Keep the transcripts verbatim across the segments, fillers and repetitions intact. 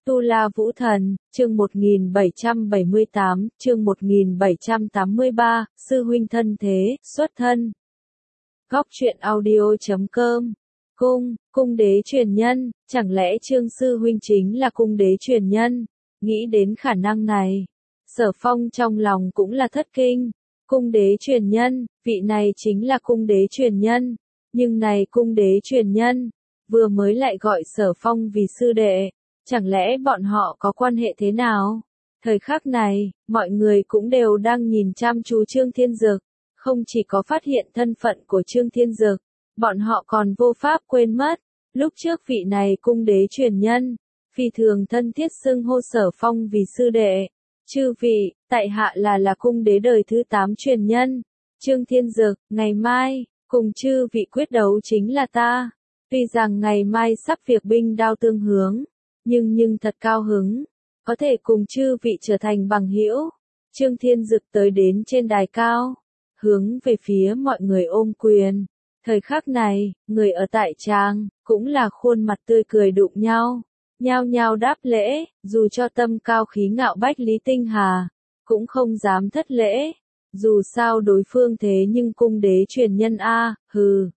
Tu La Vũ Thần, chương một nghìn bảy trăm bảy mươi tám, chương một nghìn bảy trăm tám mươi ba, sư huynh thân thế, xuất thân. Góc truyện audio chấm com. Cung, cung đế truyền nhân, chẳng lẽ Trương sư huynh chính là cung đế truyền nhân? Nghĩ đến khả năng này, Sở Phong trong lòng cũng là thất kinh. Cung đế truyền nhân, vị này chính là cung đế truyền nhân, nhưng này cung đế truyền nhân, vừa mới lại gọi Sở Phong vì sư đệ. Chẳng lẽ bọn họ có quan hệ thế nào? Thời khắc này, mọi người cũng đều đang nhìn chăm chú Trương Thiên Dực, không chỉ có phát hiện thân phận của Trương Thiên Dực, bọn họ còn vô pháp quên mất, lúc trước vị này cung đế truyền nhân, phi thường thân thiết xưng hô Sở Phong vì sư đệ. Chư vị, tại hạ là là cung đế đời thứ tám truyền nhân, Trương Thiên Dực, ngày mai, cùng chư vị quyết đấu chính là ta. Tuy rằng ngày mai sắp việc binh đao tương hướng, nhưng nhưng thật cao hứng, có thể cùng chư vị trở thành bằng hữu. Trương Thiên Dực tới đến trên đài cao, hướng về phía mọi người ôm quyền. Thời khắc này, người ở tại tràng cũng là khuôn mặt tươi cười đụng nhau, nhao nhao đáp lễ, dù cho tâm cao khí ngạo Bách Lý Tinh Hà, cũng không dám thất lễ. Dù sao đối phương thế nhưng cung đế truyền nhân a, hừ.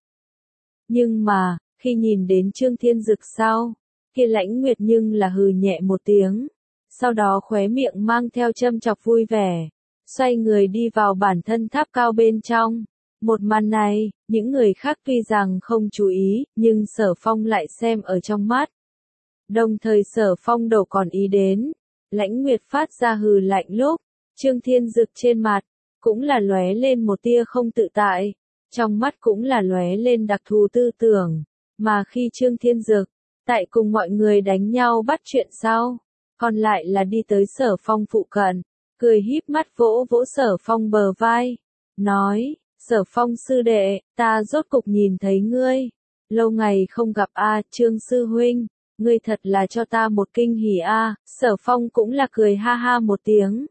Nhưng mà, khi nhìn đến Trương Thiên Dực sau, kia Lãnh Nguyệt nhưng là hừ nhẹ một tiếng, sau đó khóe miệng mang theo châm chọc vui vẻ, xoay người đi vào bản thân tháp cao bên trong. Một màn này, những người khác tuy rằng không chú ý, nhưng Sở Phong lại xem ở trong mắt. Đồng thời Sở Phong đầu còn ý đến, Lãnh Nguyệt phát ra hừ lạnh lúc, Trương Thiên Dực trên mặt, cũng là lóe lên một tia không tự tại, trong mắt cũng là lóe lên đặc thù tư tưởng, mà khi Trương Thiên Dực, tại cùng mọi người đánh nhau bắt chuyện sau, còn lại là đi tới Sở Phong phụ cận, cười híp mắt vỗ vỗ Sở Phong bờ vai, nói, Sở Phong sư đệ, ta rốt cục nhìn thấy ngươi, lâu ngày không gặp a, Trương sư huynh, ngươi thật là cho ta một kinh hỉ a. Sở Phong cũng là cười ha ha một tiếng.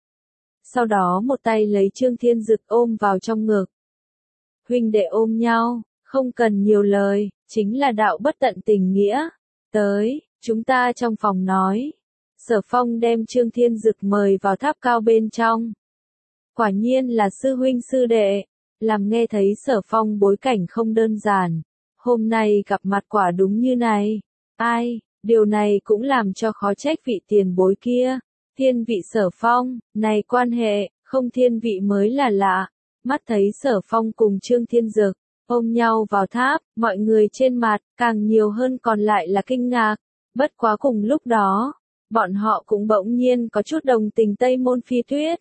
Sau đó một tay lấy Trương Thiên Dực ôm vào trong ngực. Huynh đệ ôm nhau, không cần nhiều lời, chính là đạo bất tận tình nghĩa. Tới, chúng ta trong phòng nói. Sở Phong đem Trương Thiên Dực mời vào tháp cao bên trong. Quả nhiên là sư huynh sư đệ, làm nghe thấy Sở Phong bối cảnh không đơn giản. Hôm nay gặp mặt quả đúng như này. Ai, điều này cũng làm cho khó trách vị tiền bối kia. Thiên vị Sở Phong, này quan hệ, không thiên vị mới là lạ. Mắt thấy Sở Phong cùng Trương Thiên Dực ôm nhau vào tháp, mọi người trên mặt, càng nhiều hơn còn lại là kinh ngạc. Bất quá cùng lúc đó, bọn họ cũng bỗng nhiên có chút đồng tình Tây Môn Phi Tuyết.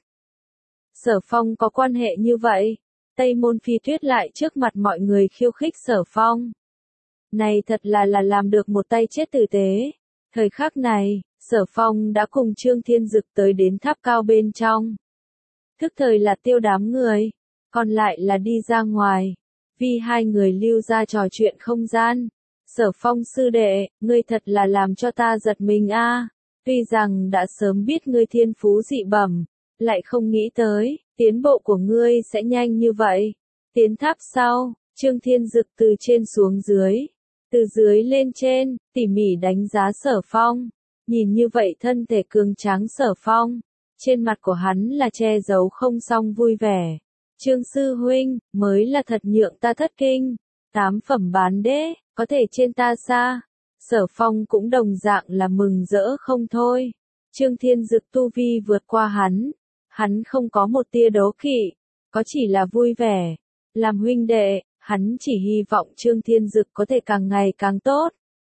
Sở Phong có quan hệ như vậy, Tây Môn Phi Tuyết lại trước mặt mọi người khiêu khích Sở Phong. Này thật là là làm được một tay chết tử tế. Thời khắc này, Sở Phong đã cùng Trương Thiên Dực tới đến tháp cao bên trong. Thức thời là tiêu đám người, còn lại là đi ra ngoài. Vì hai người lưu ra trò chuyện không gian. Sở Phong sư đệ, ngươi thật là làm cho ta giật mình a. Tuy rằng đã sớm biết ngươi thiên phú dị bẩm, lại không nghĩ tới, tiến bộ của ngươi sẽ nhanh như vậy. Tiến tháp sau, Trương Thiên Dực từ trên xuống dưới, từ dưới lên trên, tỉ mỉ đánh giá Sở Phong. Nhìn như vậy thân thể cường tráng Sở Phong, trên mặt của hắn là che giấu không xong vui vẻ. Trương sư huynh, mới là thật nhượng ta thất kinh, tám phẩm bán đế, có thể trên ta xa. Sở Phong cũng đồng dạng là mừng rỡ không thôi. Trương Thiên Dực tu vi vượt qua hắn, hắn không có một tia đố kỵ, có chỉ là vui vẻ. Làm huynh đệ, hắn chỉ hy vọng Trương Thiên Dực có thể càng ngày càng tốt.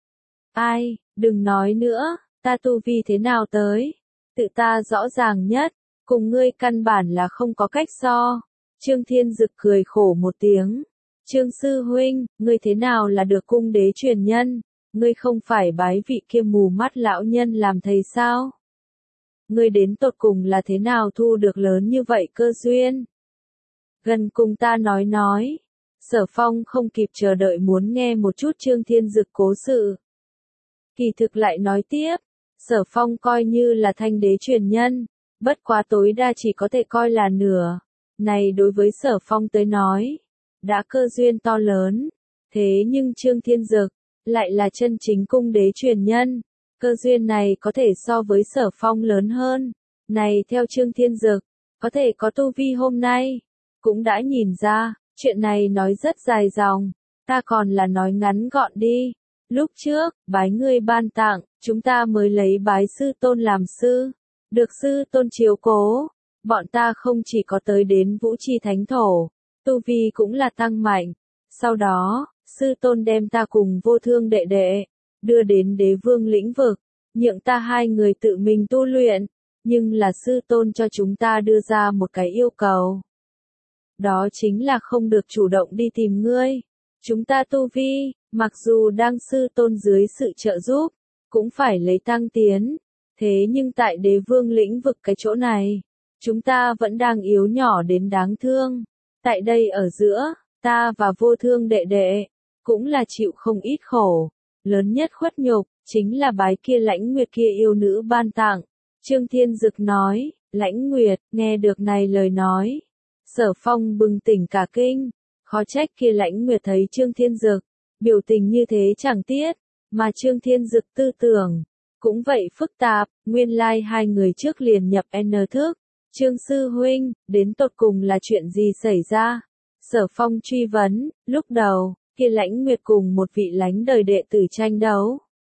Ai, đừng nói nữa, ta tu vi thế nào tới, tự ta rõ ràng nhất, cùng ngươi căn bản là không có cách so. Trương Thiên Dực cười khổ một tiếng. Trương sư huynh, ngươi thế nào là được cung đế truyền nhân? Ngươi không phải bái vị kia mù mắt lão nhân làm thầy sao? Ngươi đến tột cùng là thế nào thu được lớn như vậy cơ duyên? Gần cùng ta nói nói. Sở Phong không kịp chờ đợi muốn nghe một chút Trương Thiên Dực cố sự. Kỳ thực lại nói tiếp, Sở Phong coi như là thanh đế truyền nhân, bất quá tối đa chỉ có thể coi là nửa. Này đối với Sở Phong tới nói, đã cơ duyên to lớn, thế nhưng Trương Thiên Dực lại là chân chính cung đế truyền nhân, cơ duyên này có thể so với Sở Phong lớn hơn. Này theo Trương Thiên Dực, có thể có tu vi hôm nay, cũng đã nhìn ra, chuyện này nói rất dài dòng, ta còn là nói ngắn gọn đi. Lúc trước, bái ngươi ban tặng, chúng ta mới lấy bái sư tôn làm sư, được sư tôn chiếu cố, bọn ta không chỉ có tới đến Vũ Chi Thánh Thổ, tu vi cũng là tăng mạnh. Sau đó, sư tôn đem ta cùng Vô Thương đệ đệ, đưa đến Đế Vương lĩnh vực, nhượng ta hai người tự mình tu luyện, nhưng là sư tôn cho chúng ta đưa ra một cái yêu cầu. Đó chính là không được chủ động đi tìm ngươi. Chúng ta tu vi, mặc dù đang sư tôn dưới sự trợ giúp, cũng phải lấy tăng tiến. Thế nhưng tại Đế Vương lĩnh vực cái chỗ này, chúng ta vẫn đang yếu nhỏ đến đáng thương. Tại đây ở giữa, ta và Vô Thương đệ đệ, cũng là chịu không ít khổ. Lớn nhất khuất nhục, chính là bái kia Lãnh Nguyệt kia yêu nữ ban tặng. Trương Thiên Dực nói, Lãnh Nguyệt, nghe được này lời nói. Sở Phong bừng tỉnh cả kinh, khó trách kia Lãnh Nguyệt thấy Trương Thiên Dực, biểu tình như thế chẳng tiết, mà Trương Thiên Dực tư tưởng, cũng vậy phức tạp, nguyên lai like hai người trước liền nhập N thức. Trương Sư Huynh, đến tột cùng là chuyện gì xảy ra? Sở Phong truy vấn, lúc đầu, kia Lãnh Nguyệt cùng một vị lánh đời đệ tử tranh đấu.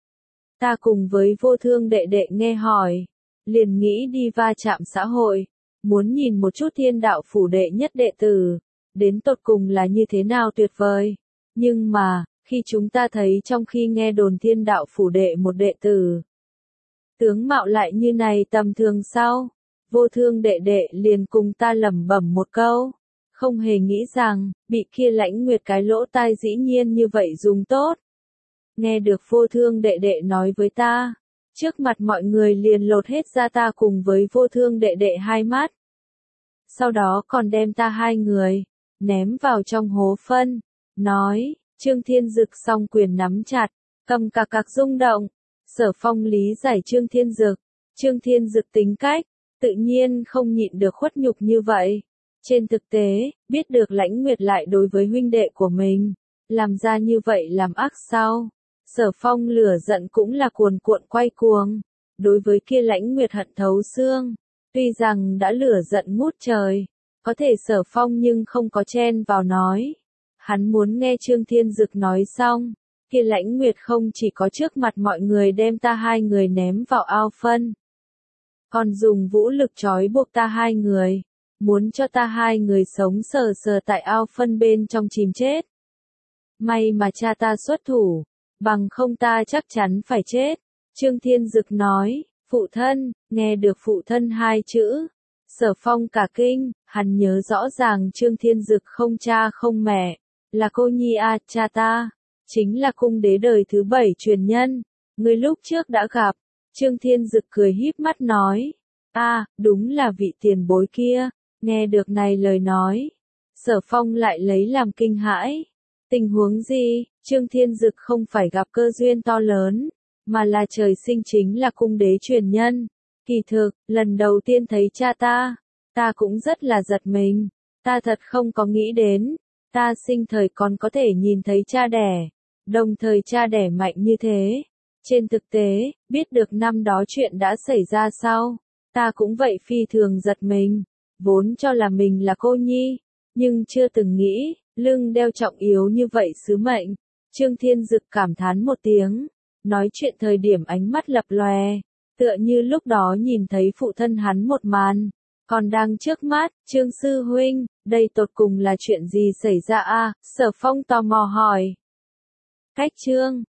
Ta cùng với Vô Thương đệ đệ nghe hỏi, liền nghĩ đi va chạm xã hội, muốn nhìn một chút Thiên Đạo phủ đệ nhất đệ tử, đến tột cùng là như thế nào tuyệt vời. Nhưng mà, khi chúng ta thấy trong khi nghe đồn Thiên Đạo phủ đệ một đệ tử, tướng mạo lại như này tầm thường sau, Vô Thương đệ đệ liền cùng ta lẩm bẩm một câu, không hề nghĩ rằng, bị kia Lãnh Nguyệt cái lỗ tai dĩ nhiên như vậy dùng tốt. Nghe được Vô Thương đệ đệ nói với ta, trước mặt mọi người liền lột hết ra ta cùng với Vô Thương đệ đệ hai mắt. Sau đó còn đem ta hai người, ném vào trong hố phân, nói, Trương Thiên Dực song quyền nắm chặt, cầm cạc cạc rung động. Sở Phong lý giải Trương Thiên Dực, Trương Thiên Dực tính cách, tự nhiên không nhịn được khuất nhục như vậy. Trên thực tế, biết được Lãnh Nguyệt lại đối với huynh đệ của mình, làm ra như vậy làm ác sau. Sở Phong lửa giận cũng là cuồn cuộn quay cuồng, đối với kia Lãnh Nguyệt hận thấu xương, tuy rằng đã lửa giận ngút trời, có thể Sở Phong nhưng không có chen vào nói. Hắn muốn nghe Trương Thiên Dực nói xong, kia Lãnh Nguyệt không chỉ có trước mặt mọi người đem ta hai người ném vào ao phân, còn dùng vũ lực trói buộc ta hai người, muốn cho ta hai người sống sờ sờ tại ao phân bên trong chìm chết. May mà cha ta xuất thủ, bằng không ta chắc chắn phải chết. Trương Thiên Dực nói, phụ thân, nghe được phụ thân hai chữ. Sở Phong cả kinh, hắn nhớ rõ ràng Trương Thiên Dực không cha không mẹ, là cô nhi a, cha ta, chính là cung đế đời thứ bảy truyền nhân, người lúc trước đã gặp. Trương Thiên Dực cười híp mắt nói, a, đúng là vị tiền bối kia. Nghe được này lời nói, Sở Phong lại lấy làm kinh hãi. Tình huống gì? Trương Thiên Dực không phải gặp cơ duyên to lớn, mà là trời sinh chính là cung đế truyền nhân. Kỳ thực, lần đầu tiên thấy cha ta, ta cũng rất là giật mình. Ta thật không có nghĩ đến, ta sinh thời còn có thể nhìn thấy cha đẻ, đồng thời cha đẻ mạnh như thế. Trên thực tế, biết được năm đó chuyện đã xảy ra sau, ta cũng vậy phi thường giật mình. Vốn cho là mình là cô nhi, nhưng chưa từng nghĩ, lưng đeo trọng yếu như vậy sứ mệnh. Trương Thiên Dực cảm thán một tiếng, nói chuyện thời điểm ánh mắt lập lòe, tựa như lúc đó nhìn thấy phụ thân hắn một màn, còn đang trước mắt. Trương Sư Huynh, đây tột cùng là chuyện gì xảy ra a? Sở Phong tò mò hỏi. Cách Trương,